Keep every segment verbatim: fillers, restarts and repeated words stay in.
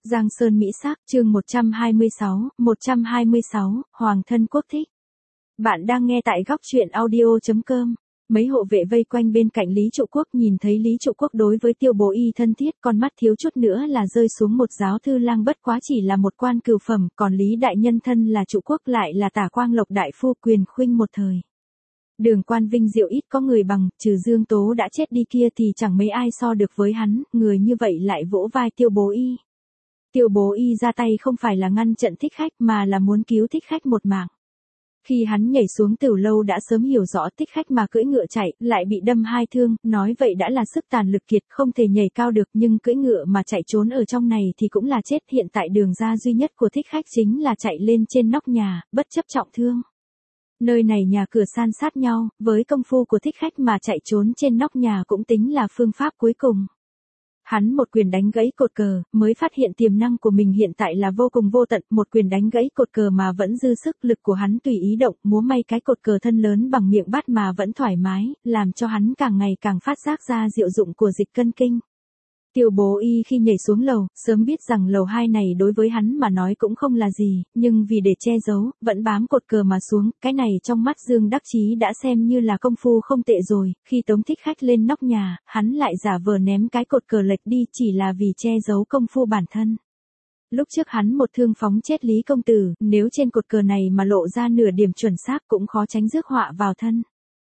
Giang Sơn Mỹ Sắc, chương một trăm hai mươi sáu, một trăm hai mươi sáu, Hoàng thân quốc thích. Bạn đang nghe tại góc truyện audio chấm com. Mấy hộ vệ vây quanh bên cạnh Lý Trụ Quốc, nhìn thấy Lý Trụ Quốc đối với Tiêu Bố Y thân thiết, con mắt thiếu chút nữa là rơi xuống một giáo thư lang, bất quá chỉ là một quan cửu phẩm, còn Lý đại nhân thân là Trụ Quốc lại là Tả Quang Lộc đại phu, quyền khuynh một thời. Đường quan vinh diệu ít có người bằng, trừ Dương Tố đã chết đi kia thì chẳng mấy ai so được với hắn, người như vậy lại vỗ vai Tiêu Bố Y. Tiêu Bố Y ra tay không phải là ngăn trận thích khách mà là muốn cứu thích khách một mạng. Khi hắn nhảy xuống tửu lâu đã sớm hiểu rõ thích khách mà cưỡi ngựa chạy, lại bị đâm hai thương, nói vậy đã là sức tàn lực kiệt, không thể nhảy cao được, nhưng cưỡi ngựa mà chạy trốn ở trong này thì cũng là chết. Hiện tại đường ra duy nhất của thích khách chính là chạy lên trên nóc nhà, bất chấp trọng thương. Nơi này nhà cửa san sát nhau, với công phu của thích khách mà chạy trốn trên nóc nhà cũng tính là phương pháp cuối cùng. Hắn một quyền đánh gãy cột cờ, mới phát hiện tiềm năng của mình hiện tại là vô cùng vô tận, một quyền đánh gãy cột cờ mà vẫn dư sức, lực của hắn tùy ý động, múa may cái cột cờ thân lớn bằng miệng bát mà vẫn thoải mái, làm cho hắn càng ngày càng phát giác ra diệu dụng của dịch cân kinh. Tiêu Bố Y khi nhảy xuống lầu, sớm biết rằng lầu hai này đối với hắn mà nói cũng không là gì, nhưng vì để che giấu, vẫn bám cột cờ mà xuống, cái này trong mắt Dương Đắc Chí đã xem như là công phu không tệ rồi. Khi tống thích khách lên nóc nhà, hắn lại giả vờ ném cái cột cờ lệch đi chỉ là vì che giấu công phu bản thân. Lúc trước hắn một thương phóng chết Lý công tử, nếu trên cột cờ này mà lộ ra nửa điểm chuẩn xác cũng khó tránh rước họa vào thân.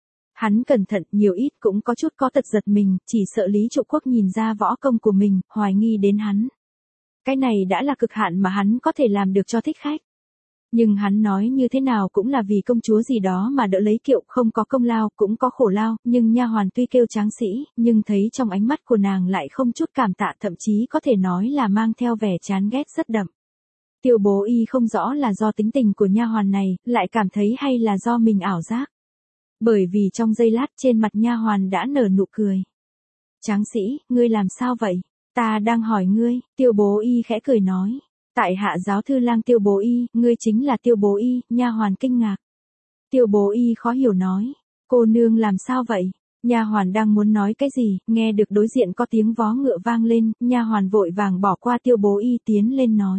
Hắn cẩn thận, nhiều ít cũng có chút có tật giật mình, chỉ sợ Lý Trụ Quốc nhìn ra võ công của mình, hoài nghi đến hắn. Cái này đã là cực hạn mà hắn có thể làm được cho thích khách. Nhưng hắn nói như thế nào cũng là vì công chúa gì đó mà đỡ lấy kiệu, không có công lao, cũng có khổ lao, nhưng nha hoàn tuy kêu tráng sĩ, nhưng thấy trong ánh mắt của nàng lại không chút cảm tạ, thậm chí có thể nói là mang theo vẻ chán ghét rất đậm. Tiêu Bố Y không rõ là do tính tình của nha hoàn này, lại cảm thấy hay là do mình ảo giác. Bởi vì trong giây lát trên mặt nha hoàn đã nở nụ cười. Tráng sĩ, ngươi làm sao vậy? Ta đang hỏi ngươi. Tiêu Bố Y khẽ cười nói. Tại hạ giáo thư lang Tiêu Bố Y, ngươi chính là Tiêu Bố Y. Nha hoàn kinh ngạc. Tiêu Bố Y khó hiểu nói. Cô nương làm sao vậy? Nha hoàn đang muốn nói cái gì, nghe được đối diện có tiếng vó ngựa vang lên, nha hoàn vội vàng bỏ qua Tiêu Bố Y tiến lên nói.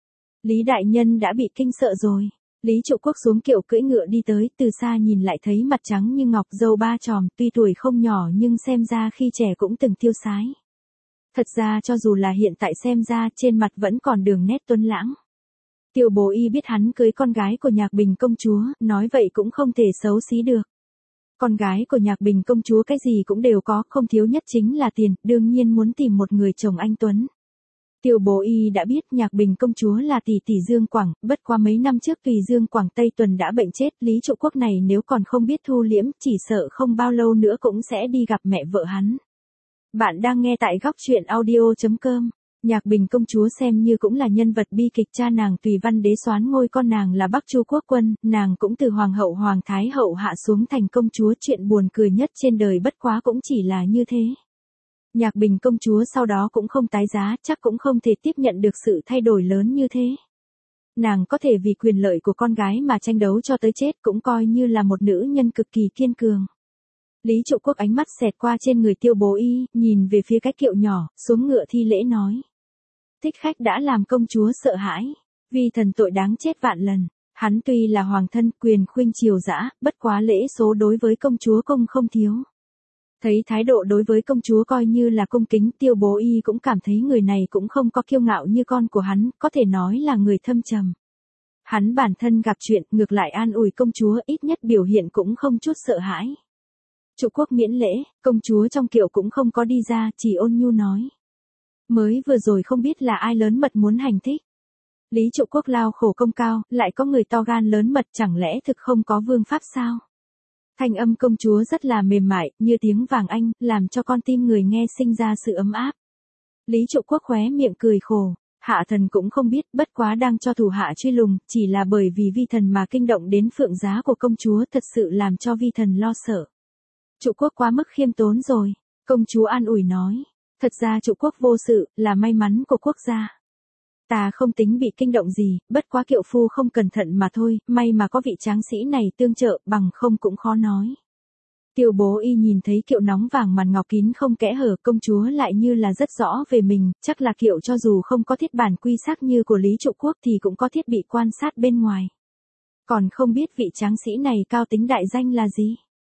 Lý đại nhân đã bị kinh sợ rồi. Lý Trụ Quốc xuống kiệu cưỡi ngựa đi tới, từ xa nhìn lại thấy mặt trắng như ngọc, râu ba chòm, tuy tuổi không nhỏ nhưng xem ra khi trẻ cũng từng tiêu sái. Thật ra cho dù là hiện tại xem ra trên mặt vẫn còn đường nét tuấn lãng. Tiêu Bố Y biết hắn cưới con gái của Nhạc Bình công chúa, nói vậy cũng không thể xấu xí được. Con gái của Nhạc Bình công chúa cái gì cũng đều có, không thiếu nhất chính là tiền, đương nhiên muốn tìm một người chồng anh tuấn. Tiêu Bố Y đã biết Nhạc Bình công chúa là tỷ tỷ Dương Quảng, bất qua mấy năm trước tùy Dương Quảng Tây Tuần đã bệnh chết, Lý Trụ Quốc này nếu còn không biết thu liễm, chỉ sợ không bao lâu nữa cũng sẽ đi gặp mẹ vợ hắn. Bạn đang nghe tại góc truyện audio chấm com. Nhạc Bình công chúa xem như cũng là nhân vật bi kịch, cha nàng Tùy Văn Đế soán ngôi con nàng là Bắc Chu Quốc Quân, nàng cũng từ hoàng hậu hoàng thái hậu hạ xuống thành công chúa, chuyện buồn cười nhất trên đời bất quá cũng chỉ là như thế. Nhạc Bình công chúa sau đó cũng không tái giá, chắc cũng không thể tiếp nhận được sự thay đổi lớn như thế. Nàng có thể vì quyền lợi của con gái mà tranh đấu cho tới chết, cũng coi như là một nữ nhân cực kỳ kiên cường. Lý Trụ Quốc ánh mắt xẹt qua trên người Tiêu Bố Y, nhìn về phía cái kiệu nhỏ, xuống ngựa thi lễ nói. Thích khách đã làm công chúa sợ hãi, vì thần tội đáng chết vạn lần. Hắn tuy là hoàng thân, quyền khuynh triều dã, bất quá lễ số đối với công chúa công không thiếu. Thấy thái độ đối với công chúa coi như là cung kính, Tiêu Bố Y cũng cảm thấy người này cũng không có kiêu ngạo như con của hắn, có thể nói là người thâm trầm. Hắn bản thân gặp chuyện, ngược lại an ủi công chúa, ít nhất biểu hiện cũng không chút sợ hãi. Trụ Quốc miễn lễ, công chúa trong kiệu cũng không có đi ra, chỉ ôn nhu nói. Mới vừa rồi không biết là ai lớn mật muốn hành thích. Lý Trụ Quốc lao khổ công cao, lại có người to gan lớn mật, chẳng lẽ thực không có vương pháp sao? Thanh âm công chúa rất là mềm mại, như tiếng vàng anh, làm cho con tim người nghe sinh ra sự ấm áp. Lý Trụ Quốc khóe miệng cười khổ, hạ thần cũng không biết, bất quá đang cho thủ hạ truy lùng, chỉ là bởi vì vi thần mà kinh động đến phượng giá của công chúa, thật sự làm cho vi thần lo sợ. Trụ Quốc quá mức khiêm tốn rồi, công chúa an ủi nói, thật ra Trụ Quốc vô sự, là may mắn của quốc gia. Ta không tính bị kinh động gì, bất quá kiệu phu không cẩn thận mà thôi, may mà có vị tráng sĩ này tương trợ, bằng không cũng khó nói. Tiêu Bố Y nhìn thấy kiệu nóng vàng màn ngọc kín không kẽ hở, công chúa lại như là rất rõ về mình, chắc là kiệu cho dù không có thiết bản quy xác như của Lý Trụ Quốc thì cũng có thiết bị quan sát bên ngoài. Còn không biết vị tráng sĩ này cao tính đại danh là gì?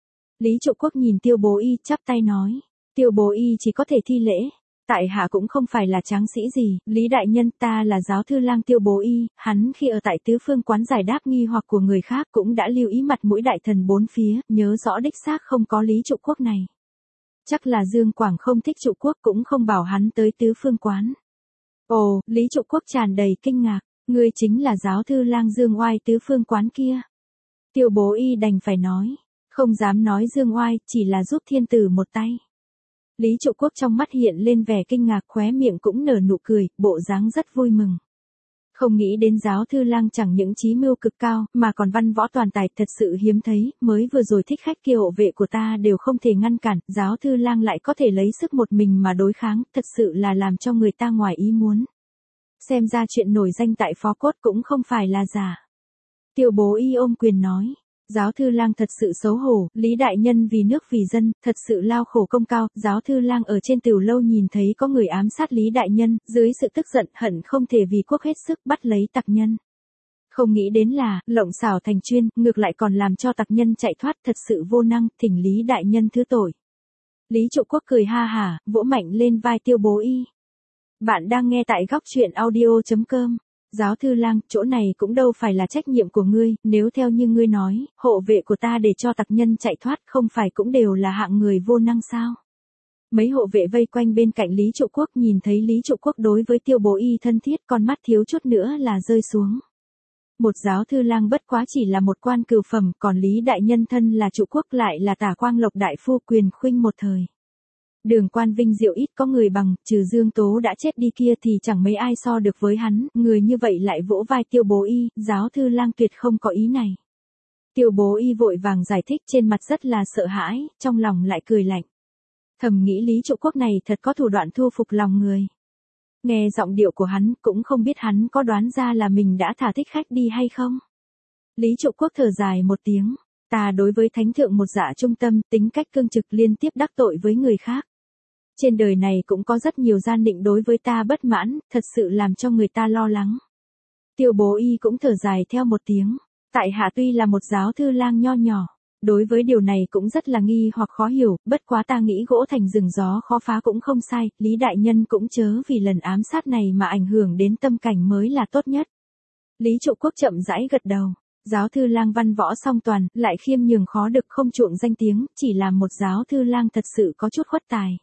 Lý Trụ Quốc nhìn Tiêu Bố Y chắp tay nói. Tiêu Bố Y chỉ có thể thi lễ. Tại hạ cũng không phải là tráng sĩ gì, Lý đại nhân, ta là giáo thư lang Tiêu Bố Y. Hắn khi ở tại tứ phương quán giải đáp nghi hoặc của người khác cũng đã lưu ý mặt mũi đại thần bốn phía, nhớ rõ đích xác không có Lý Trụ Quốc này. Chắc là Dương Quảng không thích Trụ Quốc cũng không bảo hắn tới tứ phương quán. Ồ, Lý Trụ Quốc tràn đầy kinh ngạc, ngươi chính là giáo thư lang Dương Oai tứ phương quán kia. Tiêu Bố Y đành phải nói, không dám nói Dương Oai, chỉ là giúp thiên tử một tay. Lý Trụ Quốc trong mắt hiện lên vẻ kinh ngạc, khóe miệng cũng nở nụ cười, bộ dáng rất vui mừng. Không nghĩ đến giáo thư lang chẳng những trí mưu cực cao, mà còn văn võ toàn tài, thật sự hiếm thấy, mới vừa rồi thích khách kia hộ vệ của ta đều không thể ngăn cản, giáo thư lang lại có thể lấy sức một mình mà đối kháng, thật sự là làm cho người ta ngoài ý muốn. Xem ra chuyện nổi danh tại Phó Cốt cũng không phải là giả. Tiêu Bố Y ôm quyền nói. Giáo thư lang thật sự xấu hổ, Lý đại nhân vì nước vì dân, thật sự lao khổ công cao, giáo thư lang ở trên tiểu lâu nhìn thấy có người ám sát Lý đại nhân, dưới sự tức giận hận không thể vì quốc hết sức bắt lấy tặc nhân. Không nghĩ đến là, lộng xảo thành chuyên, ngược lại còn làm cho tặc nhân chạy thoát, thật sự vô năng, thỉnh Lý đại nhân thứ tội. Lý Trụ Quốc cười ha hả, vỗ mạnh lên vai Tiêu Bố Y. Bạn đang nghe tại góc truyện audio chấm com. Giáo thư lang, chỗ này cũng đâu phải là trách nhiệm của ngươi, nếu theo như ngươi nói, hộ vệ của ta để cho tặc nhân chạy thoát không phải cũng đều là hạng người vô năng sao? Mấy hộ vệ vây quanh bên cạnh Lý Trụ Quốc nhìn thấy Lý Trụ Quốc đối với Tiêu Bố Y thân thiết, con mắt thiếu chút nữa là rơi xuống. Một giáo thư lang bất quá chỉ là một quan cửu phẩm, còn Lý đại nhân thân là Trụ Quốc lại là Tả Quang Lộc đại phu quyền khuynh một thời. Đường quan vinh diệu ít có người bằng, trừ Dương Tố đã chết đi kia thì chẳng mấy ai so được với hắn, người như vậy lại vỗ vai Tiêu Bố Y, giáo thư lang tuyệt không có ý này. Tiêu Bố Y vội vàng giải thích, trên mặt rất là sợ hãi, trong lòng lại cười lạnh. Thầm nghĩ Lý Trụ Quốc này thật có thủ đoạn thu phục lòng người. Nghe giọng điệu của hắn, cũng không biết hắn có đoán ra là mình đã thả thích khách đi hay không. Lý Trụ Quốc thở dài một tiếng, ta đối với thánh thượng một dạ trung tâm, tính cách cương trực liên tiếp đắc tội với người khác. Trên đời này cũng có rất nhiều gian định đối với ta bất mãn, thật sự làm cho người ta lo lắng. Tiêu Bố Y cũng thở dài theo một tiếng. Tại hạ tuy là một giáo thư lang nho nhỏ, đối với điều này cũng rất là nghi hoặc khó hiểu, bất quá ta nghĩ gỗ thành rừng gió khó phá cũng không sai, Lý đại nhân cũng chớ vì lần ám sát này mà ảnh hưởng đến tâm cảnh mới là tốt nhất. Lý Trụ Quốc chậm rãi gật đầu. Giáo thư lang văn võ song toàn, lại khiêm nhường khó được không chuộng danh tiếng, chỉ là một giáo thư lang thật sự có chút khuất tài.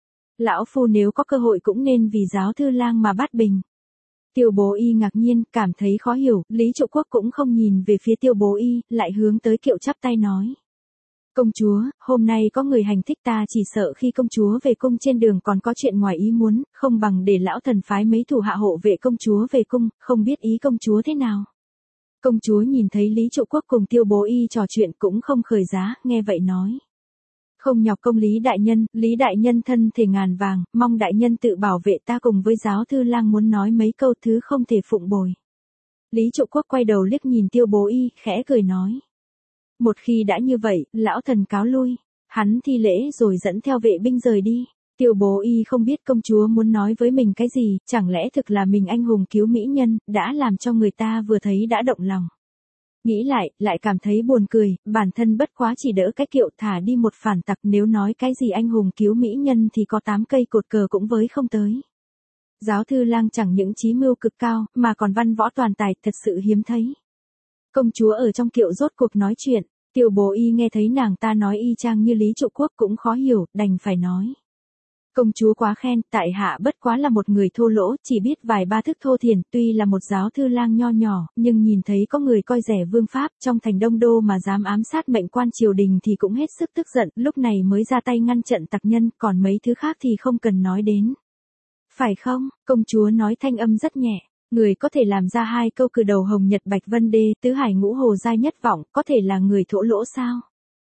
Lão phu nếu có cơ hội cũng nên vì giáo thư lang mà bắt bình. Tiêu Bố Y ngạc nhiên, cảm thấy khó hiểu, Lý Trụ Quốc cũng không nhìn về phía Tiêu Bố Y, lại hướng tới kiệu chắp tay nói. Công chúa, hôm nay có người hành thích ta, chỉ sợ khi công chúa về cung trên đường còn có chuyện ngoài ý muốn, không bằng để lão thần phái mấy thủ hạ hộ vệ công chúa về cung, không biết ý công chúa thế nào. Công chúa nhìn thấy Lý Trụ Quốc cùng Tiêu Bố Y trò chuyện cũng không khởi giá, nghe vậy nói. Không nhọc công Lý đại nhân, Lý đại nhân thân thể ngàn vàng, mong đại nhân tự bảo vệ, ta cùng với giáo thư lang muốn nói mấy câu thứ không thể phụng bồi. Lý Trụ Quốc quay đầu liếc nhìn Tiêu Bố Y, khẽ cười nói. Một khi đã như vậy, lão thần cáo lui. Hắn thi lễ rồi dẫn theo vệ binh rời đi. Tiêu Bố Y không biết công chúa muốn nói với mình cái gì, chẳng lẽ thực là mình anh hùng cứu mỹ nhân, đã làm cho người ta vừa thấy đã động lòng. Nghĩ lại, lại cảm thấy buồn cười, bản thân bất quá chỉ đỡ cái kiệu thả đi một phản tặc, nếu nói cái gì anh hùng cứu mỹ nhân thì có tám cây cột cờ cũng với không tới. Giáo thư lang chẳng những trí mưu cực cao, mà còn văn võ toàn tài, thật sự hiếm thấy. Công chúa ở trong kiệu rốt cuộc nói chuyện, Tiêu Bố Y nghe thấy nàng ta nói y chang như Lý Trụ Quốc cũng khó hiểu, đành phải nói. Công chúa quá khen, tại hạ bất quá là một người thô lỗ, chỉ biết vài ba thức thô thiển, tuy là một giáo thư lang nho nhỏ, nhưng nhìn thấy có người coi rẻ vương pháp trong thành Đông Đô mà dám ám sát mệnh quan triều đình thì cũng hết sức tức giận, lúc này mới ra tay ngăn trận tặc nhân, còn mấy thứ khác thì không cần nói đến. Phải không? Công chúa nói thanh âm rất nhẹ. Người có thể làm ra hai câu cử đầu hồng nhật bạch vân đê, tứ hải ngũ hồ giai nhất vọng, có thể là người thỗ lỗ sao?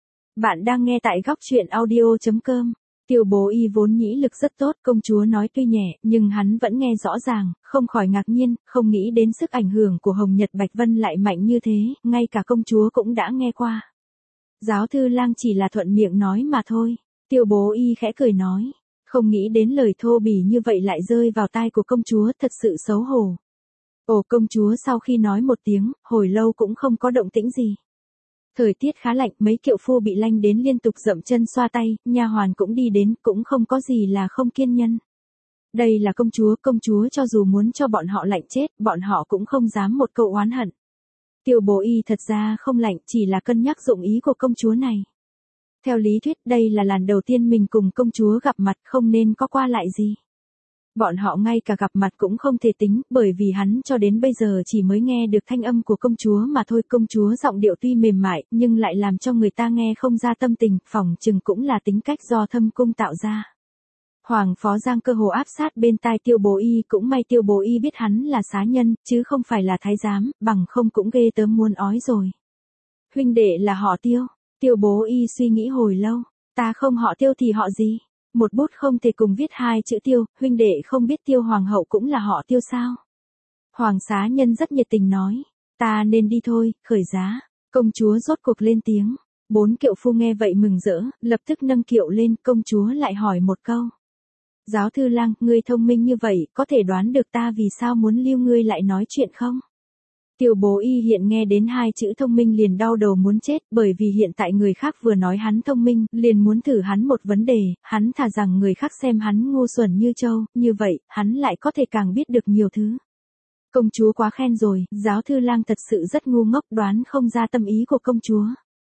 Bạn đang nghe tại góc truyện audio chấm com. Tiêu Bố Y vốn nhĩ lực rất tốt, công chúa nói tuy nhẹ, nhưng hắn vẫn nghe rõ ràng, không khỏi ngạc nhiên, không nghĩ đến sức ảnh hưởng của Hồng Nhật Bạch Vân lại mạnh như thế, ngay cả công chúa cũng đã nghe qua. Giáo thư lang chỉ là thuận miệng nói mà thôi. Tiêu bố y khẽ cười nói. Không nghĩ đến lời thô bỉ như vậy lại rơi vào tai của công chúa, thật sự xấu hổ. Ồ, công chúa sau khi nói một tiếng, hồi lâu cũng không có động tĩnh gì. Thời tiết khá lạnh, mấy kiệu phu bị lanh đến liên tục dậm chân xoa tay, nha hoàn cũng đi đến, cũng không có gì là không kiên nhân. Đây là công chúa, công chúa cho dù muốn cho bọn họ lạnh chết, bọn họ cũng không dám một câu oán hận. Tiêu bố y thật ra không lạnh, chỉ là cân nhắc dụng ý của công chúa này. Theo lý thuyết đây là lần đầu tiên mình cùng công chúa gặp mặt, không nên có qua lại gì. Bọn họ ngay cả gặp mặt cũng không thể tính, bởi vì hắn cho đến bây giờ chỉ mới nghe được thanh âm của công chúa mà thôi. Công chúa giọng điệu tuy mềm mại, nhưng lại làm cho người ta nghe không ra tâm tình, phỏng chừng cũng là tính cách do thâm cung tạo ra. Hoàng phó Giang cơ hồ áp sát bên tai Tiêu bố y, cũng may Tiêu bố y biết hắn là xá nhân, chứ không phải là thái giám, bằng không cũng ghê tớm muốn ói rồi. Huynh đệ là họ Tiêu. Tiêu bố y suy nghĩ hồi lâu. Ta không họ Tiêu thì họ gì? Một bút không thể cùng viết hai chữ Tiêu, huynh đệ không biết Tiêu hoàng hậu cũng là họ Tiêu sao? Hoàng xá nhân rất nhiệt tình nói. Ta nên đi thôi, khởi giá. Công chúa rốt cuộc lên tiếng. Bốn kiệu phu nghe vậy mừng rỡ, lập tức nâng kiệu lên. Công chúa lại hỏi một câu. Giáo thư lang, ngươi thông minh như vậy, có thể đoán được ta vì sao muốn lưu ngươi lại nói chuyện không? Tiêu bố y hiện nghe đến hai chữ thông minh liền đau đầu muốn chết, bởi vì hiện tại người khác vừa nói hắn thông minh, liền muốn thử hắn một vấn đề, hắn thà rằng người khác xem hắn ngu xuẩn như trâu, như vậy, hắn lại có thể càng biết được nhiều thứ. Công chúa quá khen rồi, giáo thư lang thật sự rất ngu ngốc, đoán không ra tâm ý của công chúa.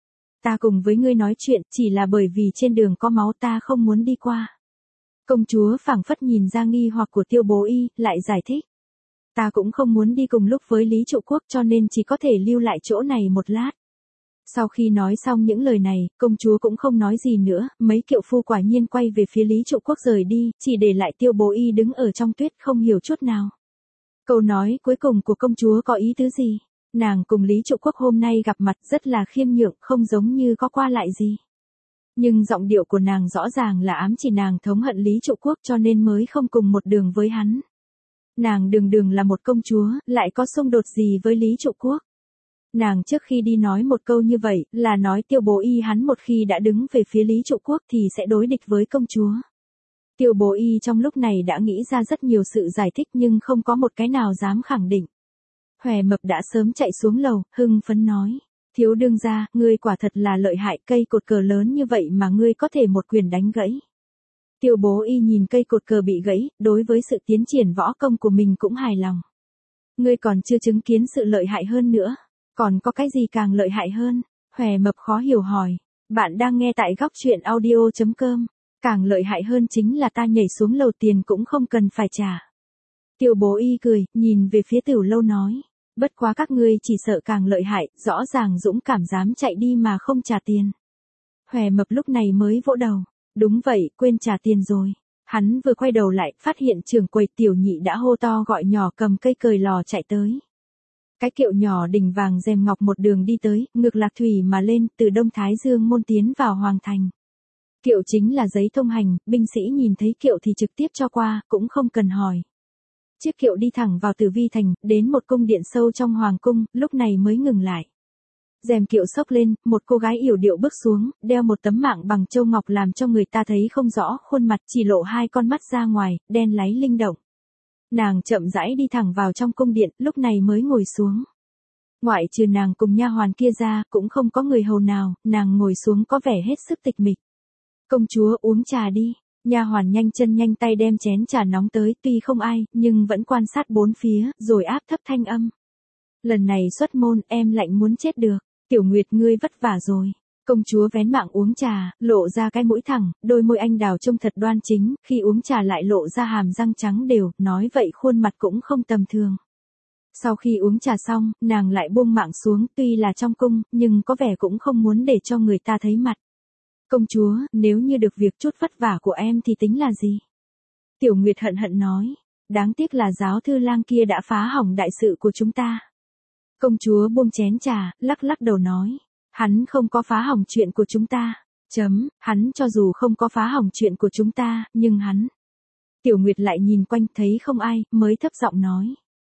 Ta cùng với ngươi nói chuyện, chỉ là bởi vì trên đường có máu ta không muốn đi qua. Công chúa phảng phất nhìn ra nghi hoặc của tiêu bố y, lại giải thích. Ta cũng không muốn đi cùng lúc với Lý Trụ Quốc cho nên chỉ có thể lưu lại chỗ này một lát. Sau khi nói xong những lời này, công chúa cũng không nói gì nữa, mấy kiệu phu quả nhiên quay về phía Lý Trụ Quốc rời đi, chỉ để lại tiêu bố y đứng ở trong tuyết không hiểu chút nào. Câu nói cuối cùng của công chúa có ý tứ gì? Nàng cùng Lý Trụ Quốc hôm nay gặp mặt rất là khiêm nhượng, không giống như có qua lại gì. Nhưng giọng điệu của nàng rõ ràng là ám chỉ nàng thống hận Lý Trụ Quốc cho nên mới không cùng một đường với hắn. Nàng đường đường là một công chúa, lại có xung đột gì với Lý Trụ Quốc. Nàng trước khi đi nói một câu như vậy, là nói tiêu bố y hắn một khi đã đứng về phía Lý Trụ Quốc thì sẽ đối địch với công chúa. Tiêu bố y trong lúc này đã nghĩ ra rất nhiều sự giải thích nhưng không có một cái nào dám khẳng định. Hòe Mập đã sớm chạy xuống lầu, hưng phấn nói. Thiếu đương gia, ngươi quả thật là lợi hại, cây cột cờ lớn như vậy mà ngươi có thể một quyền đánh gãy. Tiêu bố y nhìn cây cột cờ bị gãy, đối với sự tiến triển võ công của mình cũng hài lòng. Ngươi còn chưa chứng kiến sự lợi hại hơn nữa. Còn có cái gì càng lợi hại hơn? Hòe Mập khó hiểu hỏi. Bạn đang nghe tại góc truyện audio chấm com. Càng lợi hại hơn chính là ta nhảy xuống lầu tiền cũng không cần phải trả. Tiêu bố y cười, nhìn về phía Tiểu Lâu nói. Bất quá các ngươi chỉ sợ càng lợi hại, rõ ràng dũng cảm dám chạy đi mà không trả tiền. Hòe Mập lúc này mới vỗ đầu. Đúng vậy, quên trả tiền rồi. Hắn vừa quay đầu lại, phát hiện trưởng quầy Tiểu Nhị đã hô to gọi nhỏ cầm cây cời lò chạy tới. Cái kiệu nhỏ đỉnh vàng rèm ngọc một đường đi tới, ngược lạc thủy mà lên, từ Đông Thái Dương môn tiến vào Hoàng Thành. Kiệu chính là giấy thông hành, binh sĩ nhìn thấy kiệu thì trực tiếp cho qua, cũng không cần hỏi. Chiếc kiệu đi thẳng vào Tử Vi Thành, đến một cung điện sâu trong Hoàng Cung, lúc này mới ngừng lại. Rèm kiệu xốc lên, một cô gái yểu điệu bước xuống, đeo một tấm mạng bằng châu ngọc làm cho người ta thấy không rõ khuôn mặt, chỉ lộ hai con mắt ra ngoài, đen láy linh động. Nàng chậm rãi đi thẳng vào trong cung điện, lúc này mới ngồi xuống. Ngoại trừ nàng cùng nha hoàn kia ra, cũng không có người hầu nào, nàng ngồi xuống có vẻ hết sức tịch mịch. Công chúa uống trà đi. Nha hoàn nhanh chân nhanh tay đem chén trà nóng tới, tuy không ai, nhưng vẫn quan sát bốn phía, rồi áp thấp thanh âm. Lần này xuất môn, em lạnh muốn chết được. Tiểu Nguyệt ngươi vất vả rồi. Công chúa vén mạng uống trà, lộ ra cái mũi thẳng, đôi môi anh đào trông thật đoan chính, khi uống trà lại lộ ra hàm răng trắng đều, nói vậy khuôn mặt cũng không tầm thường. Sau khi uống trà xong, nàng lại buông mạng xuống, tuy là trong cung, nhưng có vẻ cũng không muốn để cho người ta thấy mặt. Công chúa, nếu như được việc chút vất vả của em thì tính là gì? Tiểu Nguyệt hận hận nói, đáng tiếc là giáo thư lang kia đã phá hỏng đại sự của chúng ta. Công chúa buông chén trà, lắc lắc đầu nói, hắn không có phá hỏng chuyện của chúng ta. Chấm, hắn cho dù không có phá hỏng chuyện của chúng ta, nhưng hắn. Tiểu Nguyệt lại nhìn quanh thấy không ai, mới thấp giọng nói.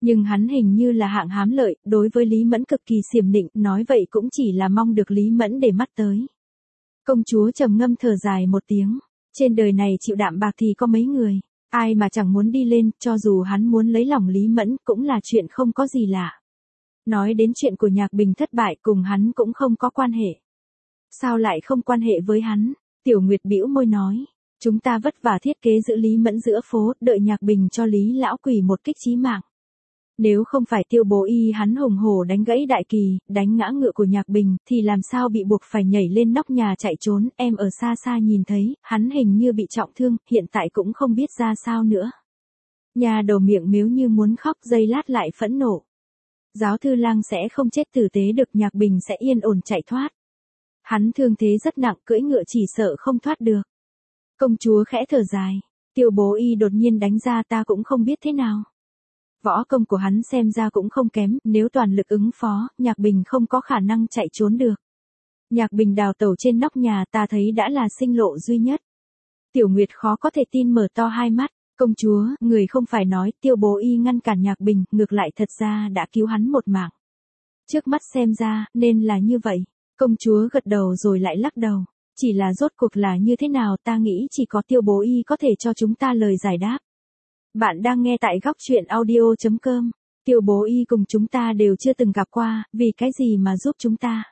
Nhưng hắn hình như là hạng hám lợi, đối với Lý Mẫn cực kỳ xiểm nịnh, nói vậy cũng chỉ là mong được Lý Mẫn để mắt tới. Công chúa trầm ngâm thở dài một tiếng, trên đời này chịu đạm bạc thì có mấy người, ai mà chẳng muốn đi lên, cho dù hắn muốn lấy lòng Lý Mẫn cũng là chuyện không có gì lạ. Nói đến chuyện của Nhạc Bình thất bại cùng hắn cũng không có quan hệ. Sao lại không quan hệ với hắn? Tiểu Nguyệt bĩu môi nói, chúng ta vất vả thiết kế giữ Lý Mẫn giữa phố, đợi Nhạc Bình cho Lý lão quỷ một kích chí mạng. Nếu không phải Tiêu Bố Y hắn hùng hổ đánh gãy đại kỳ, đánh ngã ngựa của Nhạc Bình, thì làm sao bị buộc phải nhảy lên nóc nhà chạy trốn, em ở xa xa nhìn thấy, hắn hình như bị trọng thương, hiện tại cũng không biết ra sao nữa. Nhà đầu miệng mếu như muốn khóc, giây lát lại phẫn nộ. Giáo thư lang sẽ không chết tử tế được, Nhạc Bình sẽ yên ổn chạy thoát. Hắn thương thế rất nặng, cưỡi ngựa chỉ sợ không thoát được. Công chúa khẽ thở dài, Tiêu Bố Y đột nhiên đánh ra ta cũng không biết thế nào. Võ công của hắn xem ra cũng không kém, nếu toàn lực ứng phó, Nhạc Bình không có khả năng chạy trốn được. Nhạc Bình đào tẩu trên nóc nhà ta thấy đã là sinh lộ duy nhất. Tiểu Nguyệt khó có thể tin mở to hai mắt, công chúa, người không phải nói Tiêu Bố Y ngăn cản Nhạc Bình, ngược lại thật ra đã cứu hắn một mạng. Trước mắt xem ra, nên là như vậy. Công chúa gật đầu rồi lại lắc đầu. Chỉ là rốt cuộc là như thế nào ta nghĩ chỉ có Tiêu Bố Y có thể cho chúng ta lời giải đáp. Bạn đang nghe tại góc truyện audio chấm com. Tiêu Bố Y cùng chúng ta đều chưa từng gặp qua, vì cái gì mà giúp chúng ta?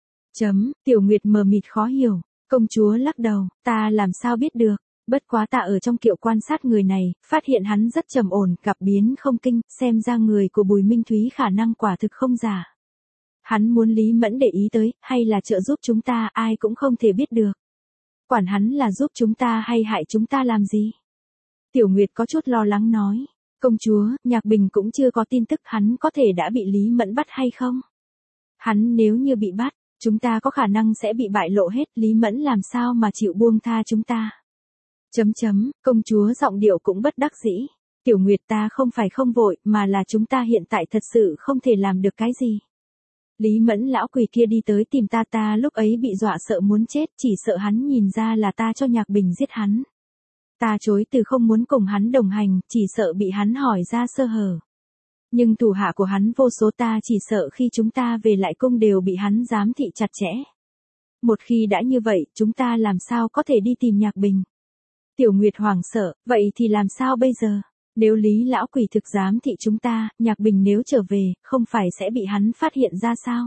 Chấm, Tiểu Nguyệt mờ mịt khó hiểu. Công chúa lắc đầu, ta làm sao biết được? Bất quá ta ở trong kiệu quan sát người này, phát hiện hắn rất trầm ổn, gặp biến không kinh, xem ra người của Bùi Minh Thúy khả năng quả thực không giả. Hắn muốn Lý Mẫn để ý tới, hay là trợ giúp chúng ta, ai cũng không thể biết được. Quản hắn là giúp chúng ta hay hại chúng ta làm gì? Tiểu Nguyệt có chút lo lắng nói, công chúa, Nhạc Bình cũng chưa có tin tức hắn có thể đã bị Lý Mẫn bắt hay không? Hắn nếu như bị bắt, chúng ta có khả năng sẽ bị bại lộ hết, Lý Mẫn làm sao mà chịu buông tha chúng ta? Chấm chấm, công chúa giọng điệu cũng bất đắc dĩ. Tiểu Nguyệt ta không phải không vội, mà là chúng ta hiện tại thật sự không thể làm được cái gì. Lý Mẫn lão quỷ kia đi tới tìm ta ta lúc ấy bị dọa sợ muốn chết, chỉ sợ hắn nhìn ra là ta cho Nhạc Bình giết hắn. Ta chối từ không muốn cùng hắn đồng hành, chỉ sợ bị hắn hỏi ra sơ hở. Nhưng thủ hạ của hắn vô số, ta chỉ sợ khi chúng ta về lại cung đều bị hắn giám thị chặt chẽ. Một khi đã như vậy, chúng ta làm sao có thể đi tìm Nhạc Bình? Tiểu Nguyệt hoảng sợ, vậy thì làm sao bây giờ? Nếu Lý lão quỷ thực giám thị chúng ta, Nhạc Bình nếu trở về, không phải sẽ bị hắn phát hiện ra sao?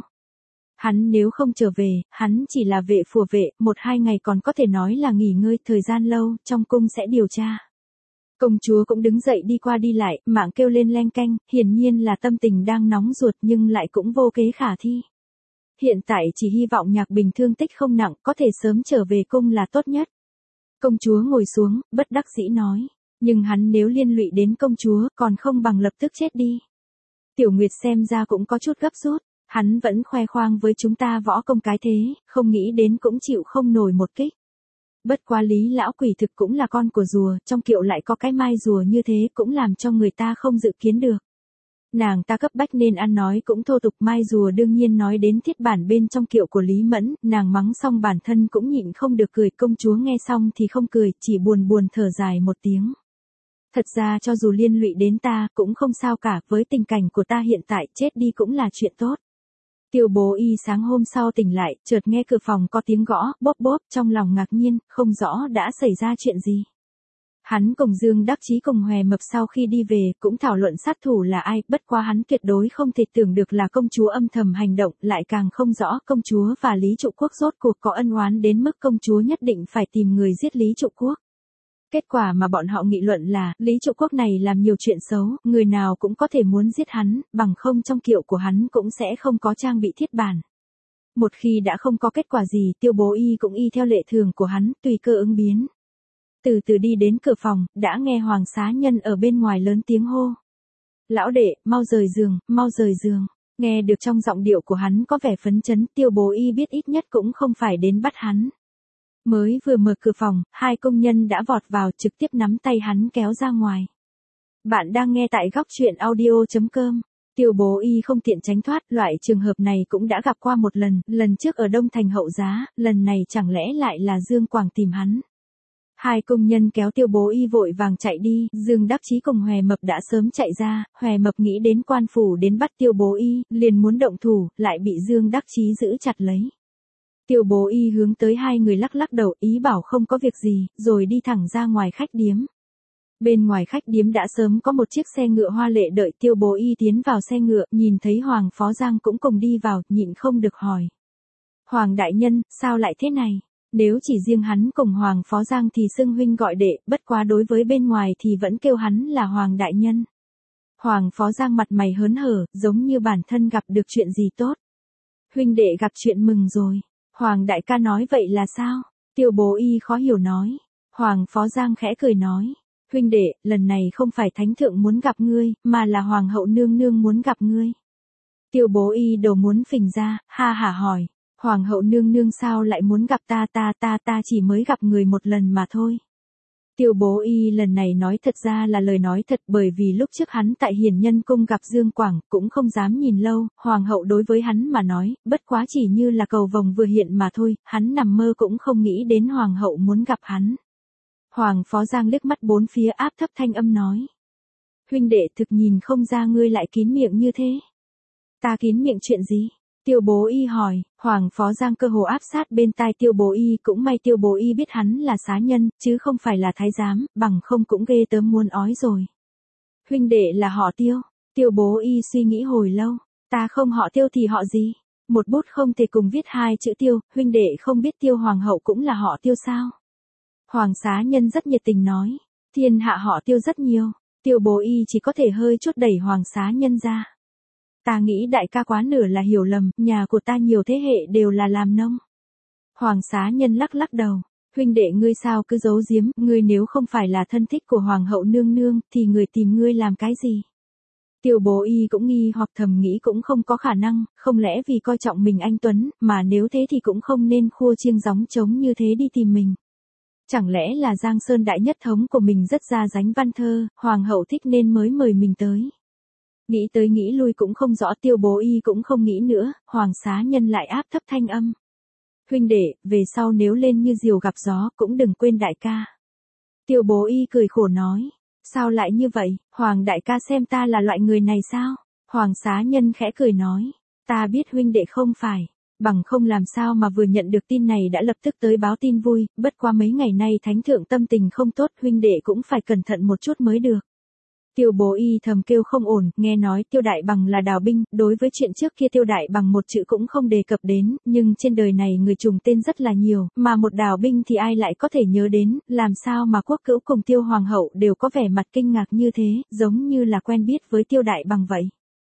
Hắn nếu không trở về, hắn chỉ là vệ phùa vệ, một hai ngày còn có thể nói là nghỉ ngơi, thời gian lâu, trong cung sẽ điều tra. Công chúa cũng đứng dậy đi qua đi lại, mạng kêu lên leng keng, hiển nhiên là tâm tình đang nóng ruột nhưng lại cũng vô kế khả thi. Hiện tại chỉ hy vọng Nhạc Bình thương tích không nặng, có thể sớm trở về cung là tốt nhất. Công chúa ngồi xuống, bất đắc dĩ nói, nhưng hắn nếu liên lụy đến công chúa, còn không bằng lập tức chết đi. Tiểu Nguyệt xem ra cũng có chút gấp rút. Hắn vẫn khoe khoang với chúng ta võ công cái thế, không nghĩ đến cũng chịu không nổi một kích. Bất quá Lý lão quỷ thực cũng là con của rùa, trong kiệu lại có cái mai rùa như thế cũng làm cho người ta không dự kiến được. Nàng ta cấp bách nên ăn nói cũng thô tục, mai rùa đương nhiên nói đến thiết bản bên trong kiệu của Lý Mẫn, nàng mắng xong bản thân cũng nhịn không được cười, công chúa nghe xong thì không cười, chỉ buồn buồn thở dài một tiếng. Thật ra cho dù liên lụy đến ta, cũng không sao cả, với tình cảnh của ta hiện tại, chết đi cũng là chuyện tốt. Tiêu Bố Y sáng hôm sau tỉnh lại, chợt nghe cửa phòng có tiếng gõ, bóp bóp, trong lòng ngạc nhiên, không rõ đã xảy ra chuyện gì. Hắn cùng Dương Đắc Chí cùng Hòe Mập sau khi đi về, cũng thảo luận sát thủ là ai, bất quá hắn tuyệt đối không thể tưởng được là công chúa âm thầm hành động, lại càng không rõ công chúa và Lý Trụ Quốc rốt cuộc có ân oán đến mức công chúa nhất định phải tìm người giết Lý Trụ Quốc. Kết quả mà bọn họ nghị luận là, Lý Trụ Quốc này làm nhiều chuyện xấu, người nào cũng có thể muốn giết hắn, bằng không trong kiệu của hắn cũng sẽ không có trang bị thiết bản. Một khi đã không có kết quả gì, Tiêu Bố Y cũng y theo lệ thường của hắn, tùy cơ ứng biến. Từ từ đi đến cửa phòng, đã nghe Hoàng xá nhân ở bên ngoài lớn tiếng hô. Lão đệ, mau rời giường, mau rời giường. Nghe được trong giọng điệu của hắn có vẻ phấn chấn, Tiêu Bố Y biết ít nhất cũng không phải đến bắt hắn. Mới vừa mở cửa phòng, hai công nhân đã vọt vào trực tiếp nắm tay hắn kéo ra ngoài. Bạn đang nghe tại góc truyện audio chấm com. Tiêu Bố Y không tiện tránh thoát, loại trường hợp này cũng đã gặp qua một lần, lần trước ở Đông Thành Hậu Giá, lần này chẳng lẽ lại là Dương Quảng tìm hắn. Hai công nhân kéo Tiêu Bố Y vội vàng chạy đi, Dương Đắc Chí cùng Hòe Mập đã sớm chạy ra, Hòe Mập nghĩ đến quan phủ đến bắt Tiêu Bố Y, liền muốn động thủ, lại bị Dương Đắc Chí giữ chặt lấy. Tiêu Bố Y hướng tới hai người lắc lắc đầu, ý bảo không có việc gì, rồi đi thẳng ra ngoài khách điếm. Bên ngoài khách điếm đã sớm có một chiếc xe ngựa hoa lệ đợi Tiêu Bố Y tiến vào xe ngựa, nhìn thấy Hoàng Phó Giang cũng cùng đi vào, nhịn không được hỏi. Hoàng đại nhân, sao lại thế này? Nếu chỉ riêng hắn cùng Hoàng Phó Giang thì xưng huynh gọi đệ, bất quá đối với bên ngoài thì vẫn kêu hắn là Hoàng đại nhân. Hoàng Phó Giang mặt mày hớn hở, giống như bản thân gặp được chuyện gì tốt. Huynh đệ gặp chuyện mừng rồi. Hoàng đại ca nói vậy là sao? Tiêu Bố Y khó hiểu nói. Hoàng Phó Giang khẽ cười nói. Huynh đệ, lần này không phải thánh thượng muốn gặp ngươi, mà là Hoàng hậu nương nương muốn gặp ngươi. Tiêu Bố Y đầu muốn phình ra, ha hả hỏi. Hoàng hậu nương nương sao lại muốn gặp ta ta ta ta chỉ mới gặp người một lần mà thôi. Tiêu Bố Y lần này nói thật ra là lời nói thật, bởi vì lúc trước hắn tại Hiển Nhân Cung gặp Dương Quảng cũng không dám nhìn lâu, Hoàng hậu đối với hắn mà nói, bất quá chỉ như là cầu vồng vừa hiện mà thôi, hắn nằm mơ cũng không nghĩ đến Hoàng hậu muốn gặp hắn. Hoàng Phó Giang liếc mắt bốn phía áp thấp thanh âm nói. Huynh đệ thực nhìn không ra ngươi lại kín miệng như thế. Ta kín miệng chuyện gì? Tiêu Bố Y hỏi. Hoàng Phó Giang cơ hồ áp sát bên tai Tiêu Bố Y, cũng may Tiêu Bố Y biết hắn là xá nhân, chứ không phải là thái giám, bằng không cũng ghê tớm muốn ói rồi. Huynh đệ là họ Tiêu. Tiêu Bố Y suy nghĩ hồi lâu. Ta không họ Tiêu thì họ gì? Một bút không thể cùng viết hai chữ Tiêu, huynh đệ không biết Tiêu Hoàng hậu cũng là họ Tiêu sao? Hoàng xá nhân rất nhiệt tình nói. Thiên hạ họ Tiêu rất nhiều. Tiêu Bố Y chỉ có thể hơi chút đẩy Hoàng xá nhân ra. Ta nghĩ đại ca quá nửa là hiểu lầm, nhà của ta nhiều thế hệ đều là làm nông. Hoàng xá nhân lắc lắc đầu. Huynh đệ ngươi sao cứ giấu giếm, ngươi nếu không phải là thân thích của Hoàng hậu nương nương, thì người tìm ngươi làm cái gì? Tiêu Bố Y cũng nghi hoặc thầm nghĩ cũng không có khả năng, không lẽ vì coi trọng mình anh Tuấn, mà nếu thế thì cũng không nên khua chiêng gióng trống như thế đi tìm mình. Chẳng lẽ là Giang Sơn đại nhất thống của mình rất ra dánh văn thơ, Hoàng hậu thích nên mới mời mình tới. Nghĩ tới nghĩ lui cũng không rõ, Tiêu Bố Y cũng không nghĩ nữa, Hoàng xá nhân lại áp thấp thanh âm. Huynh đệ, về sau nếu lên như diều gặp gió, cũng đừng quên đại ca. Tiêu Bố Y cười khổ nói. Sao lại như vậy, Hoàng đại ca xem ta là loại người này sao? Hoàng xá nhân khẽ cười nói. Ta biết huynh đệ không phải. Bằng không làm sao mà vừa nhận được tin này đã lập tức tới báo tin vui, bất qua mấy ngày nay thánh thượng tâm tình không tốt, huynh đệ cũng phải cẩn thận một chút mới được. Tiêu Bố Y thầm kêu không ổn, nghe nói Tiêu Đại Bằng là đào binh, đối với chuyện trước kia Tiêu Đại Bằng một chữ cũng không đề cập đến, nhưng trên đời này người trùng tên rất là nhiều, mà một đào binh thì ai lại có thể nhớ đến, làm sao mà quốc cữu cùng Tiêu Hoàng hậu đều có vẻ mặt kinh ngạc như thế, giống như là quen biết với Tiêu Đại Bằng vậy.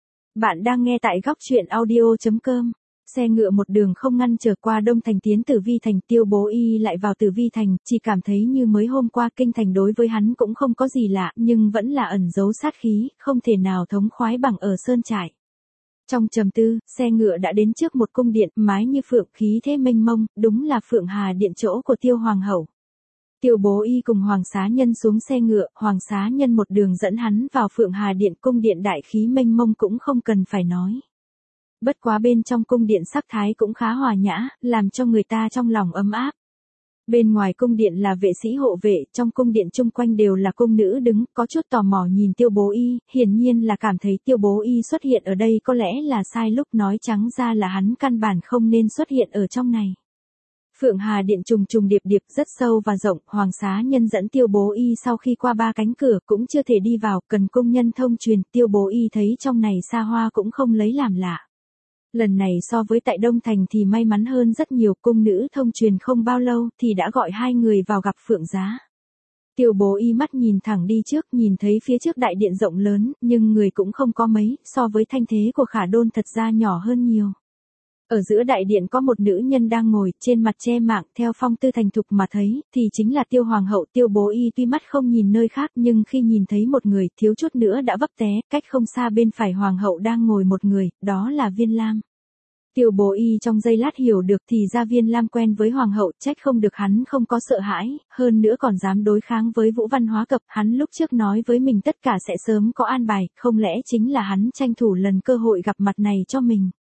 Bạn đang nghe tại góc truyện audio chấm com. Xe ngựa một đường không ngăn trở qua Đông Thành tiến Tử Vi Thành, Tiêu Bố Y lại vào Tử Vi Thành, chỉ cảm thấy như mới hôm qua kinh thành đối với hắn cũng không có gì lạ, nhưng vẫn là ẩn giấu sát khí, không thể nào thống khoái bằng ở sơn trại. Trong trầm tư, xe ngựa đã đến trước một cung điện, mái như phượng, khí thế mênh mông, đúng là Phượng Hà Điện chỗ của Tiêu Hoàng hậu. Tiêu Bố Y cùng Hoàng xá nhân xuống xe ngựa, Hoàng xá nhân một đường dẫn hắn vào Phượng Hà Điện, cung điện đại khí mênh mông cũng không cần phải nói. Bất quá bên trong cung điện sắc thái cũng khá hòa nhã, làm cho người ta trong lòng ấm áp. Bên ngoài cung điện là vệ sĩ hộ vệ, trong cung điện chung quanh đều là cung nữ đứng, có chút tò mò nhìn Tiêu Bố Y, hiển nhiên là cảm thấy Tiêu Bố Y xuất hiện ở đây có lẽ là sai lúc, nói trắng ra là hắn căn bản không nên xuất hiện ở trong này. Phượng Hà Điện trùng trùng điệp điệp rất sâu và rộng, Hoàng xá nhân dẫn Tiêu Bố Y sau khi qua ba cánh cửa cũng chưa thể đi vào, cần công nhân thông truyền, Tiêu Bố Y thấy trong này xa hoa cũng không lấy làm lạ. Lần này so với tại Đông Thành thì may mắn hơn rất nhiều, cung nữ thông truyền không bao lâu thì đã gọi hai người vào gặp Phượng Giá. Tiêu Bố Y mắt nhìn thẳng đi trước, nhìn thấy phía trước đại điện rộng lớn, nhưng người cũng không có mấy, so với thanh thế của Khả Đôn thật ra nhỏ hơn nhiều. Ở giữa đại điện có một nữ nhân đang ngồi, trên mặt che mạng, theo phong tư thành thục mà thấy, thì chính là Tiêu Hoàng hậu. Tiêu Bố Y tuy mắt không nhìn nơi khác, nhưng khi nhìn thấy một người, thiếu chút nữa đã vấp té, cách không xa bên phải Hoàng hậu đang ngồi một người, đó là Viên Lam. Tiêu Bố Y trong giây lát hiểu được thì ra Viên Lam quen với Hoàng hậu, trách không được hắn không có sợ hãi, hơn nữa còn dám đối kháng với Vũ Văn Hóa Cập, hắn lúc trước nói với mình tất cả sẽ sớm có an bài, không lẽ chính là hắn tranh thủ lần cơ hội gặp mặt này cho mình.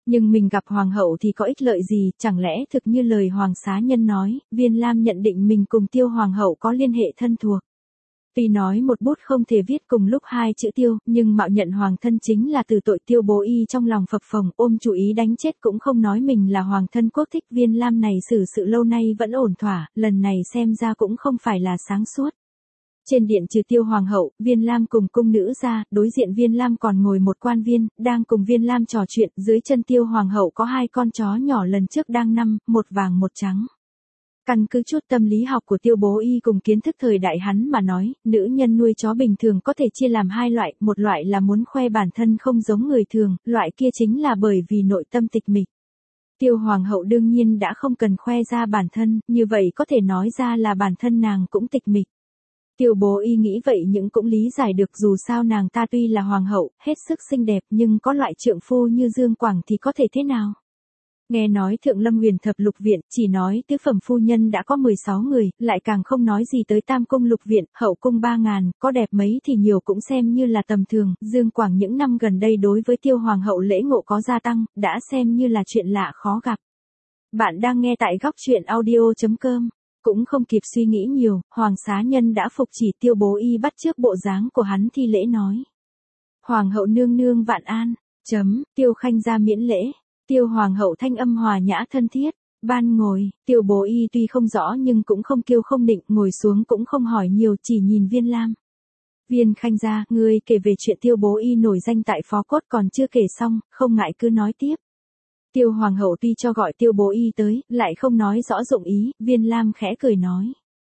Nhưng mình gặp hoàng hậu thì có ích lợi gì, chẳng lẽ thực như lời hoàng xá nhân nói, Viên Lam nhận định mình cùng Tiêu hoàng hậu có liên hệ thân thuộc. Tuy nói một bút không thể viết cùng lúc hai chữ Tiêu, nhưng mạo nhận hoàng thân chính là từ tội. Tiêu Bố Y trong lòng phập phồng, ôm chủ ý đánh chết cũng không nói mình là hoàng thân quốc thích. Viên Lam này xử sự lâu nay vẫn ổn thỏa, lần này xem ra cũng không phải là sáng suốt. Trên điện trừ Tiêu hoàng hậu, Viên Lam cùng cung nữ ra, đối diện Viên Lam còn ngồi một quan viên, đang cùng Viên Lam trò chuyện. Dưới chân Tiêu hoàng hậu có hai con chó nhỏ lần trước đang nằm, một vàng một trắng. Căn cứ chút tâm lý học của Tiêu Bố Y cùng kiến thức thời đại hắn mà nói, nữ nhân nuôi chó bình thường có thể chia làm hai loại, một loại là muốn khoe bản thân không giống người thường, loại kia chính là bởi vì nội tâm tịch mịch. Tiêu hoàng hậu đương nhiên đã không cần khoe ra bản thân, như vậy có thể nói ra là bản thân nàng cũng tịch mịch. Tiêu Bố Y nghĩ vậy nhưng cũng lý giải được, dù sao nàng ta tuy là hoàng hậu, hết sức xinh đẹp nhưng có loại trượng phu như Dương Quảng thì có thể thế nào? Nghe nói Thượng Lâm Huyền Thập Lục Viện, chỉ nói tứ phẩm phu nhân đã có mười sáu người, lại càng không nói gì tới Tam Cung Lục Viện, Hậu Cung ba ngàn, có đẹp mấy thì nhiều cũng xem như là tầm thường. Dương Quảng những năm gần đây đối với Tiêu hoàng hậu lễ ngộ có gia tăng, đã xem như là chuyện lạ khó gặp. Bạn đang nghe tại góc truyện audio chấm com. Cũng không kịp suy nghĩ nhiều, hoàng xá nhân đã phục chỉ. Tiêu Bố Y bắt chước bộ dáng của hắn thi lễ nói: Hoàng hậu nương nương vạn an. Chấm, Tiêu khanh gia miễn lễ. Tiêu hoàng hậu thanh âm hòa nhã thân thiết. Ban ngồi. Tiêu Bố Y tuy không rõ nhưng cũng không kiêu không định, ngồi xuống cũng không hỏi nhiều, chỉ nhìn Viên Lam. Viên khanh gia, ngươi kể về chuyện Tiêu Bố Y nổi danh tại Phó Cốt còn chưa kể xong, không ngại cứ nói tiếp. Tiêu hoàng hậu tuy cho gọi Tiêu Bố Y tới, lại không nói rõ dụng ý. Viên Lam khẽ cười nói: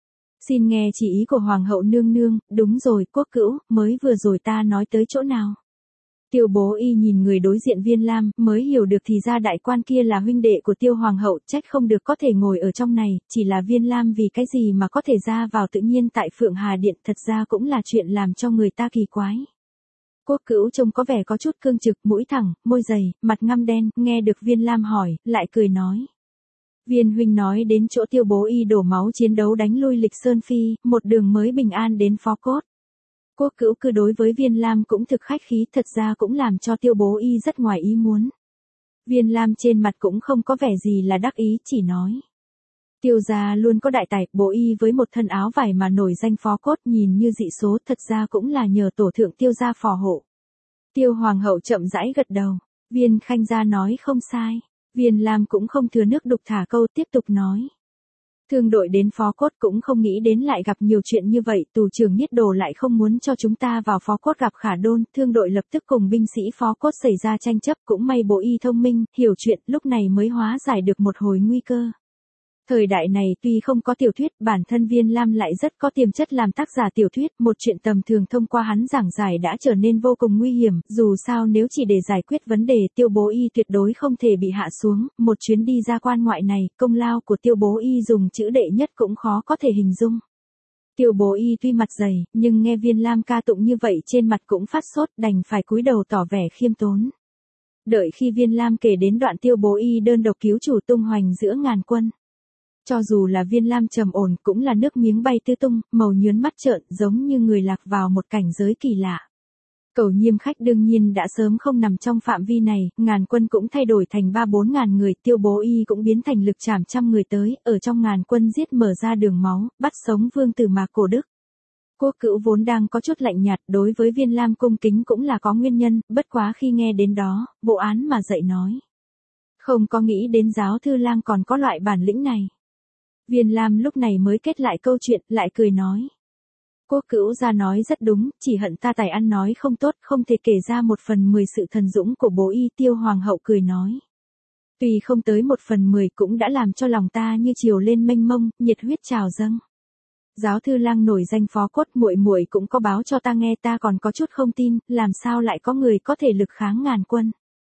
Xin nghe chỉ ý của hoàng hậu nương nương. Đúng rồi, quốc cữu, mới vừa rồi ta nói tới chỗ nào? Tiêu Bố Y nhìn người đối diện Viên Lam, mới hiểu được thì ra đại quan kia là huynh đệ của Tiêu hoàng hậu, trách không được có thể ngồi ở trong này. Chỉ là Viên Lam vì cái gì mà có thể ra vào tự nhiên tại Phượng Hà Điện, thật ra cũng là chuyện làm cho người ta kỳ quái. Quốc cữu trông có vẻ có chút cương trực, mũi thẳng, môi dày, mặt ngăm đen. Nghe được Viên Lam hỏi, lại cười nói: Viên huynh nói đến chỗ Tiêu Bố Y đổ máu chiến đấu đánh lui Lịch Sơn Phi, một đường mới bình an đến Phó Cốt. Quốc cữu cứ đối với Viên Lam cũng thực khách khí, thật ra cũng làm cho Tiêu Bố Y rất ngoài ý muốn. Viên Lam trên mặt cũng không có vẻ gì là đắc ý, chỉ nói: Tiêu gia luôn có đại tài, Bố Y với một thân áo vải mà nổi danh Phó Cốt nhìn như dị số, thật ra cũng là nhờ tổ thượng Tiêu gia phò hộ. Tiêu hoàng hậu chậm rãi gật đầu. Viên khanh gia nói không sai. Viên Lam cũng không thừa nước đục thả câu, tiếp tục nói: Thương đội đến Phó Cốt cũng không nghĩ đến lại gặp nhiều chuyện như vậy, tù trưởng Niết Đồ lại không muốn cho chúng ta vào Phó Cốt gặp Khả Đôn, thương đội lập tức cùng binh sĩ Phó Cốt xảy ra tranh chấp, cũng may Bố Y thông minh, hiểu chuyện, lúc này mới hóa giải được một hồi nguy cơ. Thời đại này tuy không có tiểu thuyết, bản thân Viên Lam lại rất có tiềm chất làm tác giả tiểu thuyết, một chuyện tầm thường thông qua hắn giảng giải đã trở nên vô cùng nguy hiểm, dù sao nếu chỉ để giải quyết vấn đề, Tiêu Bố Y tuyệt đối không thể bị hạ xuống. Một chuyến đi ra quan ngoại này, công lao của Tiêu Bố Y dùng chữ đệ nhất cũng khó có thể hình dung. Tiêu Bố Y tuy mặt dày, nhưng nghe Viên Lam ca tụng như vậy trên mặt cũng phát sốt, đành phải cúi đầu tỏ vẻ khiêm tốn. Đợi khi Viên Lam kể đến đoạn Tiêu Bố Y đơn độc cứu chủ tung hoành giữa ngàn quân. Cho dù là Viên Lam trầm ổn, cũng là nước miếng bay tứ tung, màu nhướn mắt trợn, giống như người lạc vào một cảnh giới kỳ lạ. Cẩu Nhiêm khách đương nhiên đã sớm không nằm trong phạm vi này, ngàn quân cũng thay đổi thành ba bốn ngàn người, Tiêu Bố Y cũng biến thành lực trảm trăm người tới, ở trong ngàn quân giết mở ra đường máu, bắt sống vương tử Mạc Cổ Đức. Quốc cữu vốn đang có chút lạnh nhạt, đối với Viên Lam cung kính cũng là có nguyên nhân, bất quá khi nghe đến đó, bộ án mà dậy nói: Không có nghĩ đến giáo thư lang còn có loại bản lĩnh này. Viên Lam lúc này mới kết lại câu chuyện, lại cười nói: Quốc cữu gia nói rất đúng, chỉ hận ta tài ăn nói không tốt, không thể kể ra một phần mười sự thần dũng của Bố Y. Tiêu hoàng hậu cười nói: Tuy không tới một phần mười cũng đã làm cho lòng ta như chiều lên mênh mông, nhiệt huyết trào dâng. Giáo thư lang nổi danh Phó Cốt, muội muội cũng có báo cho ta nghe, ta còn có chút không tin, làm sao lại có người có thể lực kháng ngàn quân.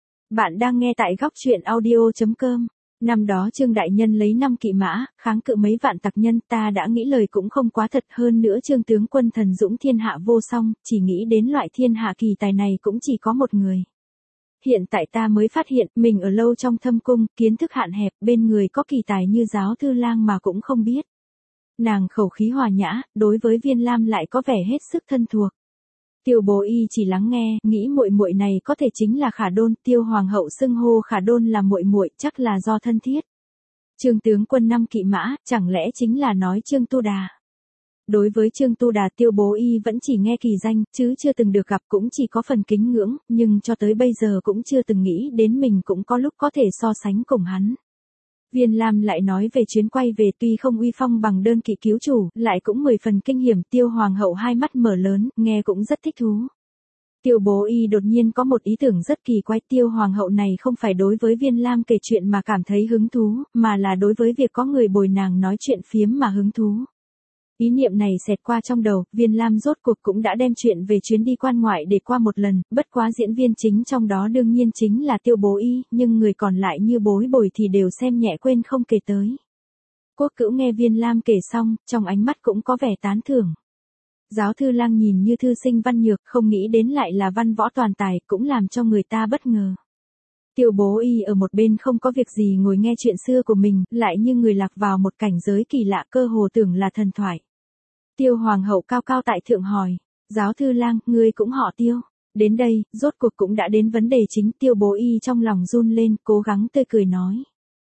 Bạn đang nghe tại góc truyện audio chấm com. Năm đó Trương Đại Nhân lấy năm kỵ mã, kháng cự mấy vạn tặc nhân, ta đã nghĩ lời cũng không quá thật, hơn nữa Trương tướng quân thần dũng thiên hạ vô song, chỉ nghĩ đến loại thiên hạ kỳ tài này cũng chỉ có một người. Hiện tại ta mới phát hiện, mình ở lâu trong thâm cung, kiến thức hạn hẹp, bên người có kỳ tài như giáo thư lang mà cũng không biết. Nàng khẩu khí hòa nhã, đối với Viên Lam lại có vẻ hết sức thân thuộc. Tiêu Bố Y chỉ lắng nghe, nghĩ muội muội này có thể chính là Khả Đôn, Tiêu hoàng hậu xưng hô Khả Đôn là muội muội, chắc là do thân thiết. Trương tướng quân năm kỵ mã, chẳng lẽ chính là nói Trương Tu Đà? Đối với Trương Tu Đà, Tiêu Bố Y vẫn chỉ nghe kỳ danh, chứ chưa từng được gặp, cũng chỉ có phần kính ngưỡng, nhưng cho tới bây giờ cũng chưa từng nghĩ đến mình cũng có lúc có thể so sánh cùng hắn. Viên Lam lại nói về chuyến quay về, tuy không uy phong bằng đơn kỵ cứu chủ, lại cũng mười phần kinh hiểm. Tiêu hoàng hậu hai mắt mở lớn, nghe cũng rất thích thú. Tiêu Bố Y đột nhiên có một ý tưởng rất kỳ quái, Tiêu hoàng hậu này không phải đối với Viên Lam kể chuyện mà cảm thấy hứng thú, mà là đối với việc có người bồi nàng nói chuyện phiếm mà hứng thú. Ý niệm này xẹt qua trong đầu, Viên Lam rốt cuộc cũng đã đem chuyện về chuyến đi quan ngoại để qua một lần, bất quá diễn viên chính trong đó đương nhiên chính là Tiêu Bố Y, nhưng người còn lại như Bối Bồi thì đều xem nhẹ quên không kể tới. Quốc Cữu nghe Viên Lam kể xong, trong ánh mắt cũng có vẻ tán thưởng. Giáo thư lang nhìn như thư sinh văn nhược, không nghĩ đến lại là văn võ toàn tài, cũng làm cho người ta bất ngờ. Tiêu Bố Y ở một bên không có việc gì ngồi nghe chuyện xưa của mình, lại như người lạc vào một cảnh giới kỳ lạ, cơ hồ tưởng là thần thoại. Tiêu hoàng hậu cao cao tại thượng hỏi, giáo thư lang, ngươi cũng họ Tiêu. Đến đây, rốt cuộc cũng đã đến vấn đề chính. Tiêu Bố Y trong lòng run lên, cố gắng tươi cười nói.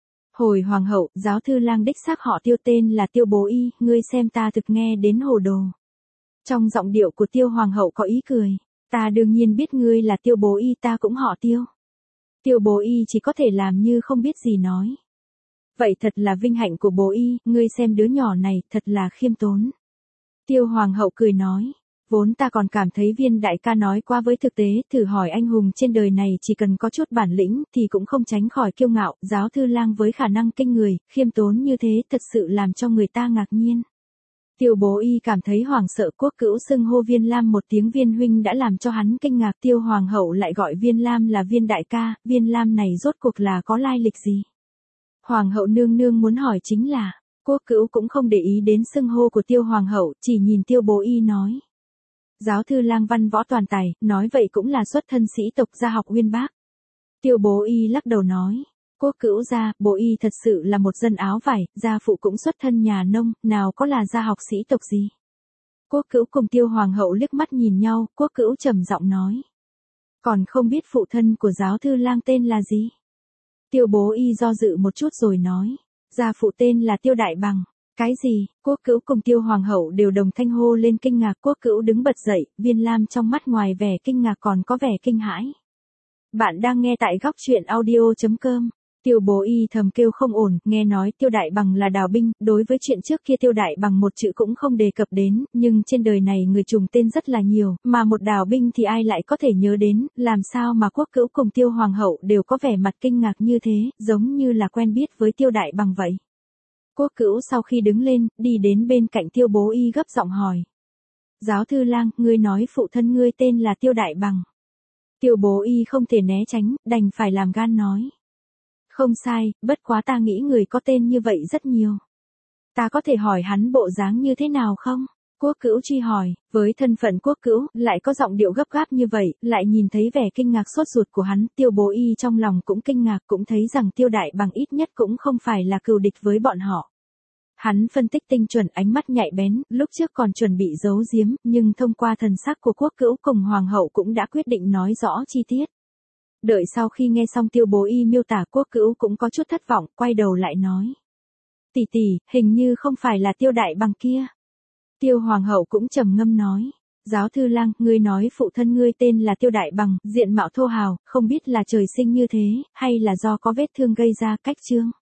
Hồi hoàng hậu, giáo thư lang đích xác họ Tiêu, tên là Tiêu Bố Y, ngươi xem ta thực nghe đến hồ đồ. Trong giọng điệu của Tiêu hoàng hậu có ý cười, ta đương nhiên biết ngươi là Tiêu Bố Y, ta cũng họ Tiêu. Tiêu Bố Y chỉ có thể làm như không biết gì nói. Vậy thật là vinh hạnh của Bố Y, ngươi xem đứa nhỏ này, thật là khiêm tốn. Tiêu hoàng hậu cười nói, vốn ta còn cảm thấy Viên đại ca nói qua với thực tế, thử hỏi anh hùng trên đời này chỉ cần có chút bản lĩnh thì cũng không tránh khỏi kiêu ngạo, giáo thư lang với khả năng kinh người, khiêm tốn như thế thật sự làm cho người ta ngạc nhiên. Tiêu Bố Y cảm thấy hoảng sợ, Quốc Cữu xưng hô Viên Lam một tiếng Viên huynh đã làm cho hắn kinh ngạc, Tiêu hoàng hậu lại gọi Viên Lam là Viên đại ca, Viên Lam này rốt cuộc là có lai lịch gì? Hoàng hậu nương nương muốn hỏi chính là, Quốc Cữu cũng không để ý đến xưng hô của Tiêu hoàng hậu, chỉ nhìn Tiêu Bố Y nói. Giáo thư lang văn võ toàn tài, nói vậy cũng là xuất thân sĩ tộc gia học uyên bác. Tiêu Bố Y lắc đầu nói. Quốc Cữu gia, Bố Y thật sự là một dân áo vải, gia phụ cũng xuất thân nhà nông, nào có là gia học sĩ tộc gì. Quốc Cữu cùng Tiêu hoàng hậu liếc mắt nhìn nhau, Quốc Cữu trầm giọng nói. Còn không biết phụ thân của giáo thư lang tên là gì? Tiêu Bố Y do dự một chút rồi nói. Gia phụ tên là Tiêu Đại Bằng. Cái gì? Quốc Cữu cùng Tiêu hoàng hậu đều đồng thanh hô lên kinh ngạc. Quốc Cữu đứng bật dậy, Viên Lam trong mắt ngoài vẻ kinh ngạc còn có vẻ kinh hãi. Bạn đang nghe tại góc truyện audio chấm com. Tiêu Bố Y thầm kêu không ổn, nghe nói Tiêu Đại Bằng là đào binh, đối với chuyện trước kia Tiêu Đại Bằng một chữ cũng không đề cập đến, nhưng trên đời này người trùng tên rất là nhiều, mà một đào binh thì ai lại có thể nhớ đến, làm sao mà Quốc Cữu cùng Tiêu hoàng hậu đều có vẻ mặt kinh ngạc như thế, giống như là quen biết với Tiêu Đại Bằng vậy. Quốc Cữu sau khi đứng lên, đi đến bên cạnh Tiêu Bố Y gấp giọng hỏi. Giáo thư lang, ngươi nói phụ thân ngươi tên là Tiêu Đại Bằng. Tiêu Bố Y không thể né tránh, đành phải làm gan nói. Không sai, bất quá ta nghĩ người có tên như vậy rất nhiều. Ta có thể hỏi hắn bộ dáng như thế nào không? Quốc Cữu truy hỏi, với thân phận Quốc Cữu, lại có giọng điệu gấp gáp như vậy, lại nhìn thấy vẻ kinh ngạc sốt ruột của hắn, Tiêu Bố Y trong lòng cũng kinh ngạc, cũng thấy rằng Tiêu Đại Bằng ít nhất cũng không phải là cừu địch với bọn họ. Hắn phân tích tinh chuẩn, ánh mắt nhạy bén, lúc trước còn chuẩn bị giấu giếm, nhưng thông qua thần sắc của Quốc Cữu cùng hoàng hậu cũng đã quyết định nói rõ chi tiết. Đợi sau khi nghe xong Tiêu Bố Y miêu tả, Quốc Cữu cũng có chút thất vọng, quay đầu lại nói. Tỷ tỷ, hình như không phải là Tiêu Đại Bằng kia. Tiêu hoàng hậu cũng trầm ngâm nói. Giáo thư lang, ngươi nói phụ thân ngươi tên là Tiêu Đại Bằng, diện mạo thô hào, không biết là trời sinh như thế, hay là do có vết thương gây ra, cách chương.